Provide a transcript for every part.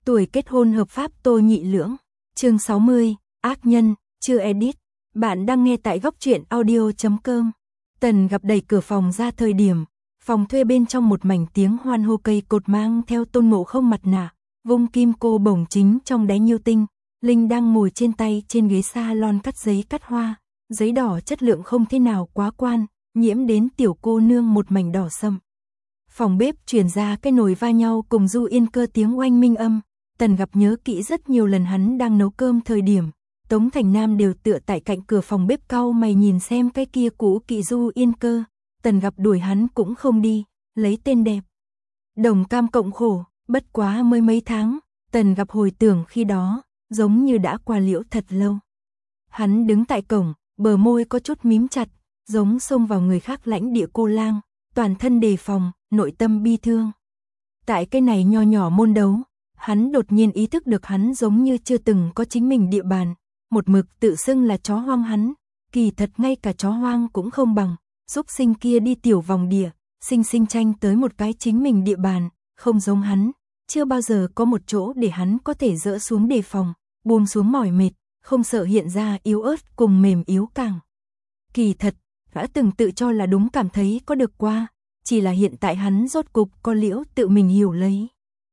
Tuổi kết hôn hợp pháp Tô Nhị Lưỡng. Chương 60, ác nhân, chưa edit. Bạn đang nghe tại góc truyện audio.com. Tần Gặp đẩy cửa phòng ra thời điểm, phòng thuê bên trong một mảnh tiếng hoan hô, cây cột mang theo Tôn Ngộ Không mặt nạ, vung kim cô bổng chính trong đáy nhiêu tinh, Linh đang ngồi trên tay trên ghế salon cắt giấy cắt hoa, giấy đỏ chất lượng không thế nào quá quan, nhiễm đến tiểu cô nương một mảnh đỏ sậm. Phòng bếp truyền ra cái nồi va nhau cùng Du Yên Cơ tiếng oanh minh âm. Tần Gặp nhớ kỹ rất nhiều lần hắn đang nấu cơm thời điểm, Tống Thành Nam đều tựa tại cạnh cửa phòng bếp cau mày nhìn xem cái kia cũ kỹ Du Yên Cơ. Tần Gặp đuổi hắn cũng không đi, lấy tên đẹp. Đồng cam cộng khổ, bất quá mới mấy tháng, Tần Gặp hồi tưởng khi đó, giống như đã qua liễu thật lâu. Hắn đứng tại cổng, bờ môi có chút mím chặt, giống xông vào người khác lãnh địa cô lang, toàn thân đề phòng, nội tâm bi thương. Tại cái này nho nhỏ môn đấu, hắn đột nhiên ý thức được hắn giống như chưa từng có chính mình địa bàn, một mực tự xưng là chó hoang hắn, kỳ thật ngay cả chó hoang cũng không bằng, súc sinh kia đi tiểu vòng địa, sinh tranh tới một cái chính mình địa bàn, không giống hắn, chưa bao giờ có một chỗ để hắn có thể dỡ xuống đề phòng, buông xuống mỏi mệt, không sợ hiện ra yếu ớt cùng mềm yếu càng. Kỳ thật, đã từng tự cho là đúng cảm thấy có được qua, chỉ là hiện tại hắn rốt cục có liễu tự mình hiểu lấy.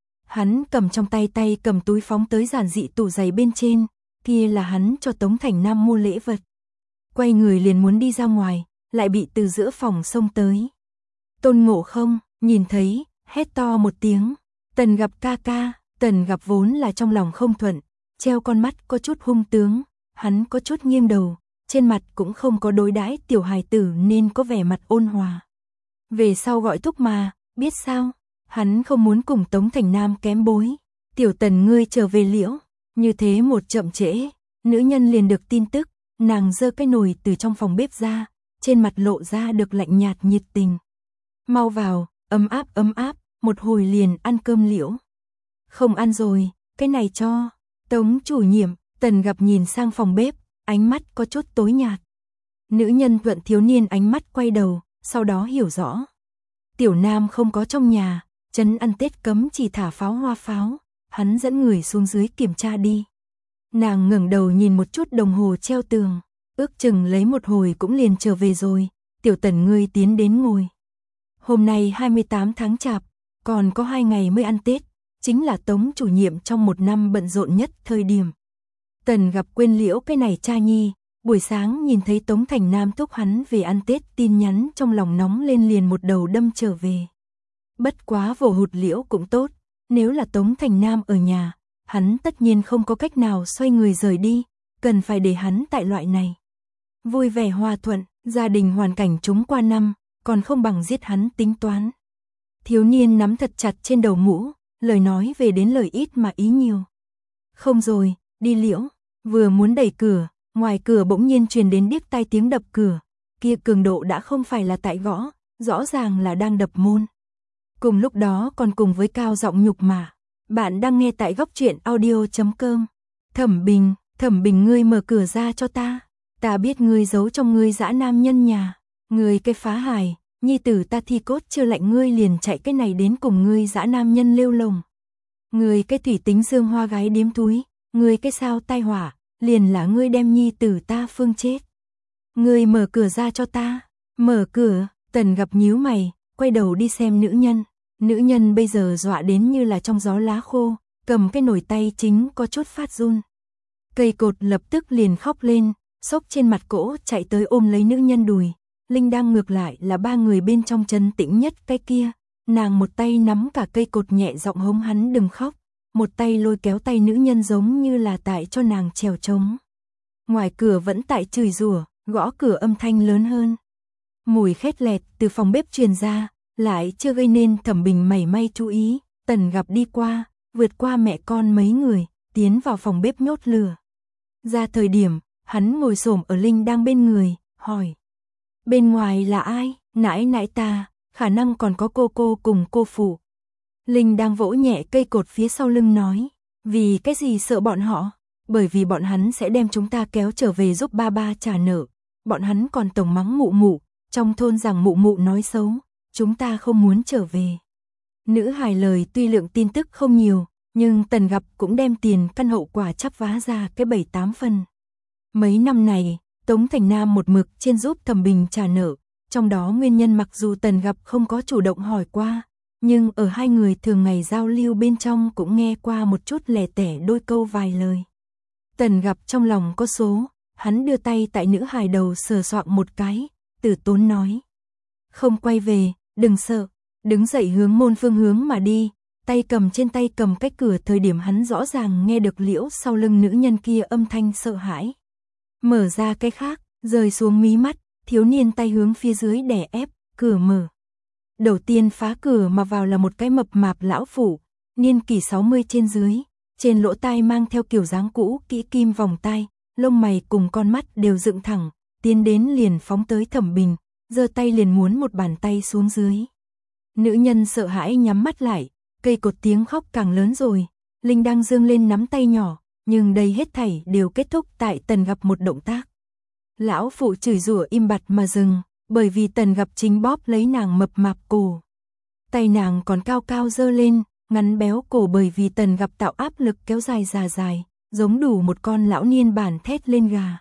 Hắn cầm trong tay cầm túi phóng tới giản dị tủ giày bên trên, kia là hắn cho Tống Thành Nam mua lễ vật. Quay người liền muốn đi ra ngoài, lại bị từ giữa phòng xông tới. Tôn Ngộ Không, nhìn thấy, hét to một tiếng, Tần Gặp ca ca. Tần Gặp vốn là trong lòng không thuận, treo con mắt có chút hung tướng, hắn có chút nghiêng đầu, trên mặt cũng không có đối đãi tiểu hài tử nên có vẻ mặt ôn hòa. Về sau gọi thúc mà, biết sao? Hắn không muốn cùng Tống Thành Nam kém bối. Tiểu Tần ngươi trở về liễu. Như thế một chậm trễ, nữ nhân liền được tin tức, nàng giơ cái nồi từ trong phòng bếp ra, trên mặt lộ ra được lạnh nhạt nhiệt tình. Mau vào, ấm áp, một hồi liền ăn cơm liễu. Không ăn rồi, cái này cho. Tống chủ nhiệm. Tần Gặp nhìn sang phòng bếp, ánh mắt có chút tối nhạt. Nữ nhân thuận thiếu niên ánh mắt quay đầu, sau đó hiểu rõ. Tiểu Nam không có trong nhà, trấn ăn Tết cấm chỉ thả pháo hoa pháo, hắn dẫn người xuống dưới kiểm tra đi. Nàng ngẩng đầu nhìn một chút đồng hồ treo tường, ước chừng lấy một hồi cũng liền trở về rồi. Tiểu Tần ngươi tiến đến ngồi. Hôm nay 28 tháng Chạp, còn có 2 ngày mới ăn Tết, chính là Tống chủ nhiệm trong một năm bận rộn nhất thời điểm. Tần Gặp quên liễu cái này cha nhi, buổi sáng nhìn thấy Tống Thành Nam thúc hắn về ăn Tết tin nhắn trong lòng nóng lên liền một đầu đâm trở về. Bất quá vồ hụt liễu cũng tốt, nếu là Tống Thành Nam ở nhà, hắn tất nhiên không có cách nào xoay người rời đi, cần phải để hắn tại loại này. Vui vẻ hòa thuận, gia đình hoàn cảnh chúng qua năm, còn không bằng giết hắn tính toán. Thiếu niên nắm thật chặt trên đầu mũ, lời nói về đến lời ít mà ý nhiều. Không rồi, đi liễu, vừa muốn đẩy cửa, ngoài cửa bỗng nhiên truyền đến điếc tai tiếng đập cửa, kia cường độ đã không phải là tại gõ, rõ ràng là đang đập môn. Cùng lúc đó còn cùng với cao giọng nhục mạ. Bạn đang nghe tại góc truyện audio.com. Thẩm Bình ngươi mở cửa ra cho ta. Ta biết ngươi giấu trong ngươi dã nam nhân nhà. Ngươi cái phá hài, nhi tử ta thi cốt chưa lạnh ngươi liền chạy cái này đến cùng ngươi dã nam nhân lêu lồng. Ngươi cái thủy tính dương hoa gái điếm túi, ngươi cái sao tai họa, liền là ngươi đem nhi tử ta phương chết. Ngươi mở cửa ra cho ta. Mở cửa. Tần Gặp nhíu mày, quay đầu đi xem nữ nhân. Nữ nhân bây giờ dọa đến như là trong gió lá khô, cầm cái nồi tay chính có chút phát run. Cây cột lập tức liền khóc lên, xốc trên mặt cỗ chạy tới ôm lấy nữ nhân đùi. Linh đang ngược lại là 3 người bên trong trấn tĩnh nhất cái kia. Nàng một tay nắm cả cây cột nhẹ giọng hống hắn đừng khóc, một tay lôi kéo tay nữ nhân giống như là tại cho nàng trèo trống. Ngoài cửa vẫn tại chửi rủa, gõ cửa âm thanh lớn hơn. Mùi khét lẹt từ phòng bếp truyền ra, lại chưa gây nên Thẩm Bình mảy may chú ý. Tần Gặp đi qua, vượt qua mẹ con mấy người, tiến vào phòng bếp nhốt lửa. Ra thời điểm, hắn ngồi xổm ở Linh đang bên người, hỏi. Bên ngoài là ai? Nãi ta, khả năng còn có cô cùng cô phụ. Linh đang vỗ nhẹ cây cột phía sau lưng nói. Vì cái gì sợ bọn họ? Bởi vì bọn hắn sẽ đem chúng ta kéo trở về giúp ba trả nợ. Bọn hắn còn tổng mắng mụ, trong thôn rằng mụ nói xấu. Chúng ta không muốn trở về. Nữ hài lời tuy lượng tin tức không nhiều, nhưng Tần Gặp cũng đem tiền căn hậu quả chắp vá ra cái 7-8 phần. Mấy năm này, Tống Thành Nam một mực trên giúp Thẩm Bình trả nợ, trong đó nguyên nhân mặc dù Tần Gặp không có chủ động hỏi qua, nhưng ở hai người thường ngày giao lưu bên trong cũng nghe qua một chút lẻ tẻ đôi câu vài lời. Tần Gặp trong lòng có số, hắn đưa tay tại nữ hài đầu sờ soạng một cái, từ tốn nói. Không quay về, đừng sợ, đứng dậy hướng môn phương hướng mà đi, tay cầm trên tay cầm cách cửa thời điểm hắn rõ ràng nghe được liễu sau lưng nữ nhân kia âm thanh sợ hãi. Mở ra cái khác, rời xuống mí mắt, thiếu niên tay hướng phía dưới đè ép, cửa mở. Đầu tiên phá cửa mà vào là một cái mập mạp lão phụ, niên kỷ 60 trên dưới, trên lỗ tai mang theo kiểu dáng cũ kỹ kim vòng tai, lông mày cùng con mắt đều dựng thẳng, tiến đến liền phóng tới Thẩm Bình, giơ tay liền muốn một bàn tay xuống dưới. Nữ nhân sợ hãi nhắm mắt lại, cây cột tiếng khóc càng lớn rồi, Linh đang dương lên nắm tay nhỏ, nhưng đây hết thảy đều kết thúc tại Tần Gặp một động tác. Lão phụ chửi rủa im bặt mà dừng, bởi vì Tần Gặp chính bóp lấy nàng mập mạp cổ. Tay nàng còn cao cao giơ lên, ngắn béo cổ bởi vì Tần Gặp tạo áp lực kéo dài dài, giống đủ một con lão niên bản thét lên gà.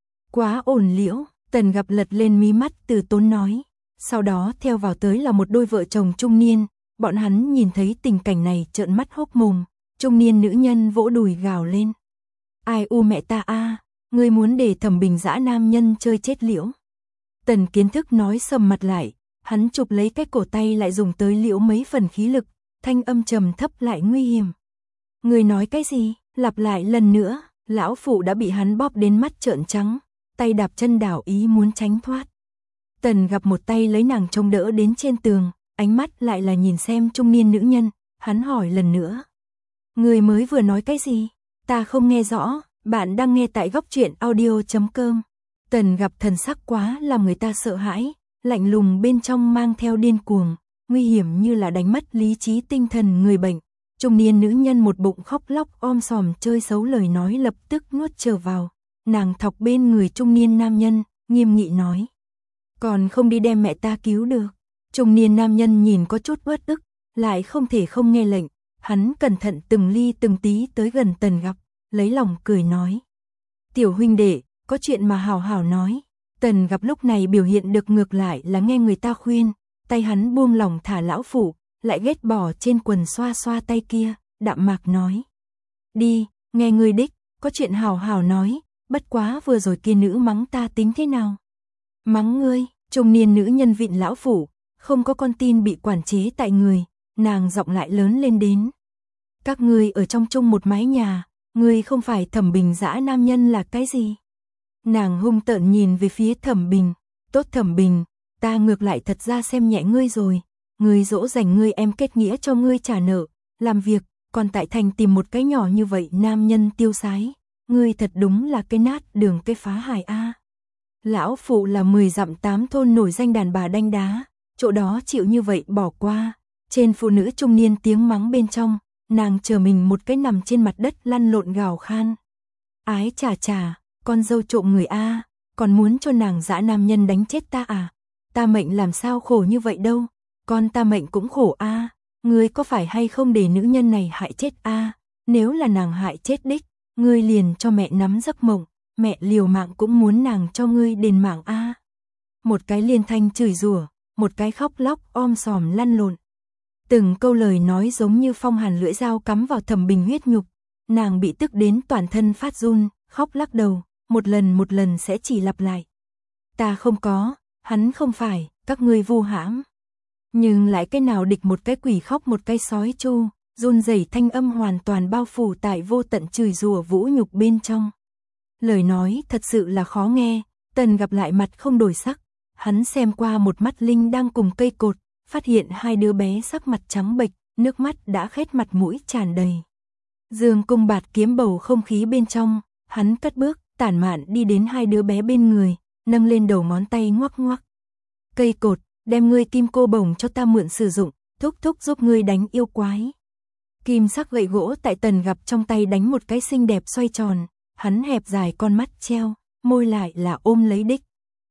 Quá ổn liễu, Tần Gặp lật lên mí mắt từ tốn nói. Sau đó theo vào tới là một đôi vợ chồng trung niên, bọn hắn nhìn thấy tình cảnh này trợn mắt hốc mồm, trung niên nữ nhân vỗ đùi gào lên. Ai u mẹ ta a, ngươi muốn để Thẩm Bình dã nam nhân chơi chết liễu. Tần Kiến Thức nói sầm mặt lại, hắn chụp lấy cái cổ tay lại dùng tới liễu mấy phần khí lực, thanh âm trầm thấp lại nguy hiểm. Ngươi nói cái gì? Lặp lại lần nữa, lão phụ đã bị hắn bóp đến mắt trợn trắng, tay đạp chân đảo ý muốn tránh thoát. Tần Gặp một tay lấy nàng trông đỡ đến trên tường, ánh mắt lại là nhìn xem trung niên nữ nhân, hắn hỏi lần nữa. Người mới vừa nói cái gì? Ta không nghe rõ, bạn đang nghe tại góc truyện audio.com. Tần Gặp thần sắc quá làm người ta sợ hãi, lạnh lùng bên trong mang theo điên cuồng, nguy hiểm như là đánh mất lý trí tinh thần người bệnh. Trung niên nữ nhân một bụng khóc lóc om sòm chơi xấu lời nói lập tức nuốt trở vào, nàng thọc bên người trung niên nam nhân, nghiêm nghị nói. Còn không đi đem mẹ ta cứu được. Trung niên nam nhân nhìn có chút uất ức, lại không thể không nghe lệnh, hắn cẩn thận từng ly từng tí tới gần Tần Gặp, lấy lòng cười nói. Tiểu huynh đệ, có chuyện mà hào hào nói. Tần Gặp lúc này biểu hiện được ngược lại là nghe người ta khuyên, tay hắn buông lỏng thả lão phụ, lại ghét bỏ trên quần xoa xoa tay kia, đạm mạc nói. Đi, nghe ngươi đích, có chuyện hào hào nói, bất quá vừa rồi kia nữ mắng ta tính thế nào? Mắng ngươi, trung niên nữ nhân vịn lão phụ, không có con tin bị quản chế tại người, nàng giọng lại lớn lên đến. Các ngươi ở trong chung một mái nhà, ngươi không phải Thẩm Bình dã nam nhân là cái gì? Nàng hung tợn nhìn về phía Thẩm Bình, tốt Thẩm Bình, ta ngược lại thật ra xem nhẹ ngươi rồi, ngươi dỗ dành ngươi em kết nghĩa cho ngươi trả nợ, làm việc, còn tại thành tìm một cái nhỏ như vậy nam nhân tiêu sái, ngươi thật đúng là cái nát đường cái phá hài a. Lão phụ là 10 dặm 8 thôn nổi danh đàn bà đanh đá, chỗ đó chịu như vậy bỏ qua, trên phụ nữ trung niên tiếng mắng bên trong, nàng chờ mình một cái nằm trên mặt đất lăn lộn gào khan. Ái chà chà, con dâu trộm người a, còn muốn cho nàng dã nam nhân đánh chết ta à? Ta mệnh làm sao khổ như vậy đâu, con ta mệnh cũng khổ a, ngươi có phải hay không để nữ nhân này hại chết a? Nếu là nàng hại chết đích, ngươi liền cho mẹ nắm giấc mộng, mẹ liều mạng cũng muốn nàng cho ngươi đền mạng a. Một cái liên thanh chửi rủa, một cái khóc lóc om sòm lăn lộn. Từng câu lời nói giống như phong hàn lưỡi dao cắm vào Thẩm Bình huyết nhục, nàng bị tức đến toàn thân phát run, khóc lắc đầu, một lần sẽ chỉ lặp lại. Ta không có, hắn không phải, các ngươi vu hãm. Nhưng lại cái nào địch một cái quỷ khóc một cái sói chu, run rẩy thanh âm hoàn toàn bao phủ tại vô tận chửi rủa vũ nhục bên trong. Lời nói thật sự là khó nghe, Tần Gặp lại mặt không đổi sắc, hắn xem qua một mắt Linh đang cùng cây cột, phát hiện hai đứa bé sắc mặt trắng bệch, nước mắt đã khét mặt mũi tràn đầy. Dương cung bạt kiếm bầu không khí bên trong, hắn cất bước, tản mạn đi đến hai đứa bé bên người, nâng lên đầu ngón tay ngoắc ngoắc. Cây cột, đem ngươi kim cô bồng cho ta mượn sử dụng, thúc thúc giúp ngươi đánh yêu quái. Kim sắc gậy gỗ tại Tần Gặp trong tay đánh một cái xinh đẹp xoay tròn, hắn hẹp dài con mắt treo, môi lại là ôm lấy đích.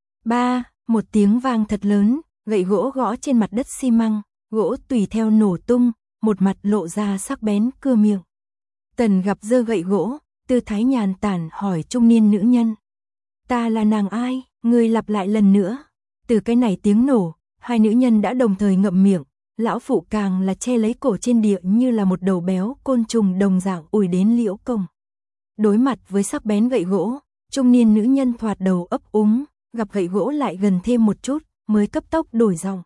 Ba, một tiếng vang thật lớn, gậy gỗ gõ trên mặt đất xi măng, gỗ tùy theo nổ tung, một mặt lộ ra sắc bén cưa miệng. Tần Gặp giơ gậy gỗ, tư thái nhàn tản hỏi trung niên nữ nhân. Ta là nàng ai? Ngươi lặp lại lần nữa. Từ cái này tiếng nổ, hai nữ nhân đã đồng thời ngậm miệng, lão phụ càng là che lấy cổ trên địa như là một đầu béo côn trùng đồng dạng ùi đến liễu công. Đối mặt với sắc bén gậy gỗ, trung niên nữ nhân thoạt đầu ấp úng, gặp gậy gỗ lại gần thêm một chút, mới cấp tốc đổi giọng.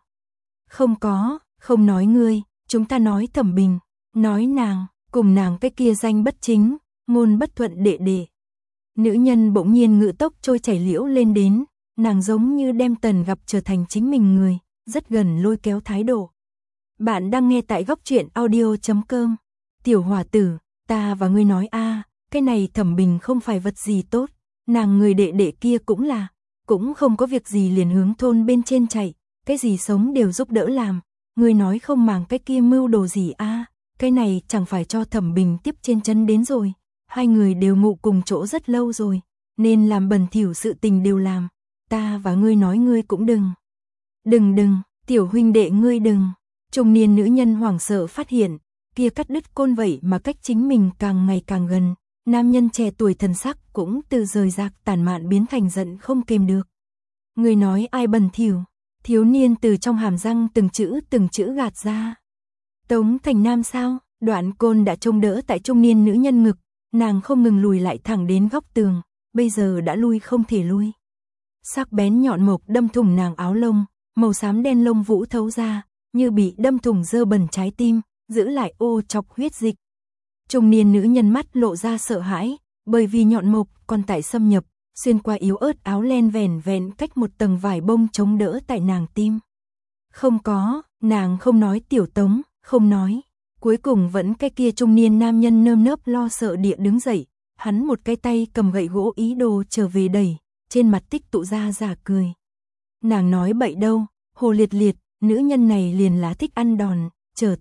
Không nói ngươi, chúng ta nói Thẩm Bình, nói nàng, cùng nàng cái kia danh bất chính, ngôn bất thuận đệ đệ. Nữ nhân bỗng nhiên ngự tốc trôi chảy liễu lên đến, nàng giống như đem Tần Gặp trở thành chính mình người, rất gần lôi kéo thái độ. Bạn đang nghe tại góc truyện audio.com. Tiểu hòa tử, ta và ngươi nói cái này Thẩm Bình không phải vật gì tốt, nàng người đệ đệ kia cũng không có việc gì liền hướng thôn bên trên chạy, cái gì sống đều giúp đỡ làm, ngươi nói không màng cái kia mưu đồ gì cái này chẳng phải cho Thẩm Bình tiếp trên chân đến rồi, hai người đều ngụ cùng chỗ rất lâu rồi, nên làm bẩn thỉu sự tình đều làm, ta và ngươi nói ngươi cũng đừng, tiểu huynh đệ ngươi đừng. Trung niên nữ nhân hoảng sợ phát hiện, kia cắt đứt côn vậy mà cách chính mình càng ngày càng gần, nam nhân trẻ tuổi thần sắc cũng từ rời rạc tàn mạn biến thành giận không kềm được. Người nói ai bẩn thỉu? Thiếu niên từ trong hàm răng từng chữ gạt ra. Tống Thành Nam sao? Đoạn côn đã trông đỡ tại trung niên nữ nhân ngực, nàng không ngừng lùi lại thẳng đến góc tường, bây giờ đã lui không thể lui. Sắc bén nhọn mộc đâm thủng nàng áo lông, màu xám đen lông vũ thấu ra, như bị đâm thủng dơ bẩn trái tim, giữ lại ô chọc huyết dịch. Trung niên nữ nhân mắt lộ ra sợ hãi, bởi vì nhọn mộc còn tại xâm nhập, xuyên qua yếu ớt áo len vẻn cách một tầng vải bông chống đỡ tại nàng tim. Không có, nàng không nói tiểu Tống, không nói. Cuối cùng vẫn cái kia trung niên nam nhân nơm nớp lo sợ địa đứng dậy, hắn một cái tay cầm gậy gỗ ý đồ trở về đẩy, trên mặt tích tụ ra giả cười. Nàng nói bậy đâu, hồ liệt, nữ nhân này liền lá thích ăn đòn, chờ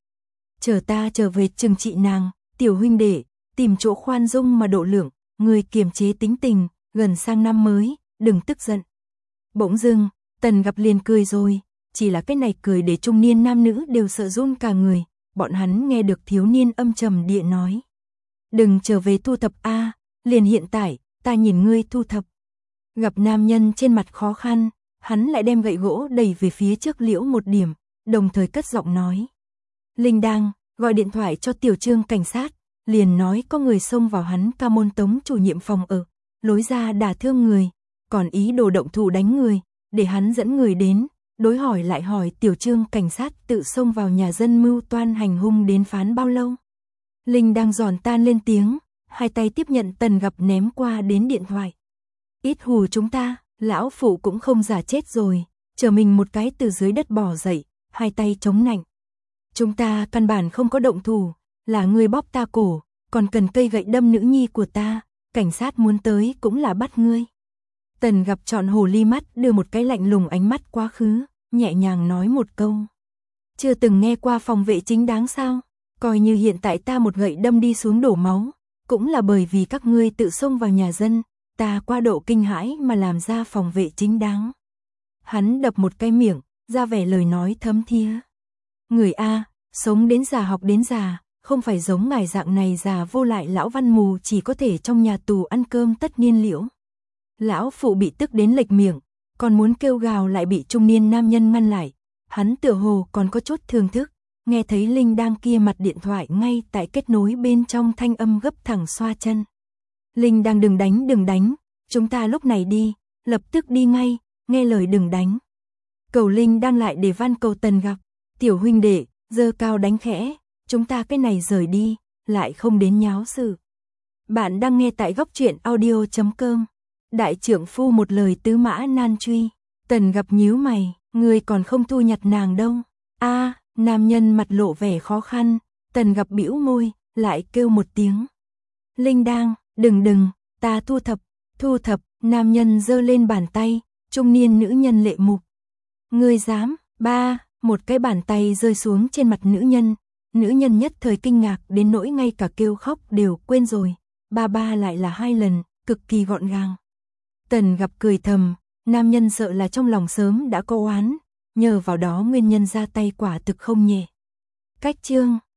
ta trở về trừng trị nàng, tiểu huynh đệ, tìm chỗ khoan dung mà độ lượng, người kiềm chế tính tình, gần sang năm mới, đừng tức giận. Bỗng dưng, Tần Gặp liền cười rồi, chỉ là cái này cười để trung niên nam nữ đều sợ run cả người, bọn hắn nghe được thiếu niên âm trầm địa nói. Đừng trở về thu thập liền hiện tại, ta nhìn ngươi thu thập. Gặp nam nhân trên mặt khó khăn, hắn lại đem gậy gỗ đẩy về phía trước liễu một điểm, đồng thời cất giọng nói. Linh đang, gọi điện thoại cho tiểu Trương cảnh sát, liền nói có người xông vào hắn ca môn Tống chủ nhiệm phòng ở, lối ra đả thương người, còn ý đồ động thủ đánh người, để hắn dẫn người đến, đối hỏi lại hỏi tiểu Trương cảnh sát tự xông vào nhà dân mưu toan hành hung đến phán bao lâu. Linh đang giòn tan lên tiếng, hai tay tiếp nhận Tần Gặp ném qua đến điện thoại. Ít hù chúng ta, lão phụ cũng không giả chết rồi, chờ mình một cái từ dưới đất bò dậy, hai tay chống nạnh. Chúng ta căn bản không có động thủ, là ngươi bóp ta cổ, còn cần cây gậy đâm nữ nhi của ta, cảnh sát muốn tới cũng là bắt ngươi. Tần Gặp trọn hồ ly mắt đưa một cái lạnh lùng ánh mắt quá khứ, nhẹ nhàng nói một câu. Chưa từng nghe qua phòng vệ chính đáng sao, coi như hiện tại ta một gậy đâm đi xuống đổ máu, cũng là bởi vì các ngươi tự xông vào nhà dân, ta qua độ kinh hãi mà làm ra phòng vệ chính đáng. Hắn đập một cái miệng, ra vẻ lời nói thấm thía. Người sống đến già học đến già, không phải giống ngài dạng này già vô lại lão văn mù chỉ có thể trong nhà tù ăn cơm tất niên liễu. Lão phụ bị tức đến lệch miệng, còn muốn kêu gào lại bị trung niên nam nhân ngăn lại. Hắn tựa hồ còn có chút thương thức, nghe thấy Linh đang kia mặt điện thoại ngay tại kết nối bên trong thanh âm gấp thẳng xoa chân. Linh đang đừng đánh, chúng ta lúc này đi, lập tức đi ngay, nghe lời đừng đánh. Cầu Linh đang lại để van cầu Tần Gặp, tiểu huynh đệ, giơ cao đánh khẽ, chúng ta cái này rời đi, lại không đến nháo sự. Bạn đang nghe tại góc truyện audio.com. Đại trưởng phu một lời tứ mã nan truy, Tần Gặp nhíu mày, người còn không thu nhặt nàng đâu. Nam nhân mặt lộ vẻ khó khăn, Tần Gặp bĩu môi, lại kêu một tiếng. Linh đang, đừng, ta thu thập, nam nhân giơ lên bàn tay, trung niên nữ nhân lệ mục. Ngươi dám, một cái bàn tay rơi xuống trên mặt nữ nhân nhất thời kinh ngạc đến nỗi ngay cả kêu khóc đều quên rồi, ba lại là 2 lần, cực kỳ gọn gàng. Tần Gặp cười thầm, nam nhân sợ là trong lòng sớm đã có oán, nhờ vào đó nguyên nhân ra tay quả thực không nhẹ. Cách chương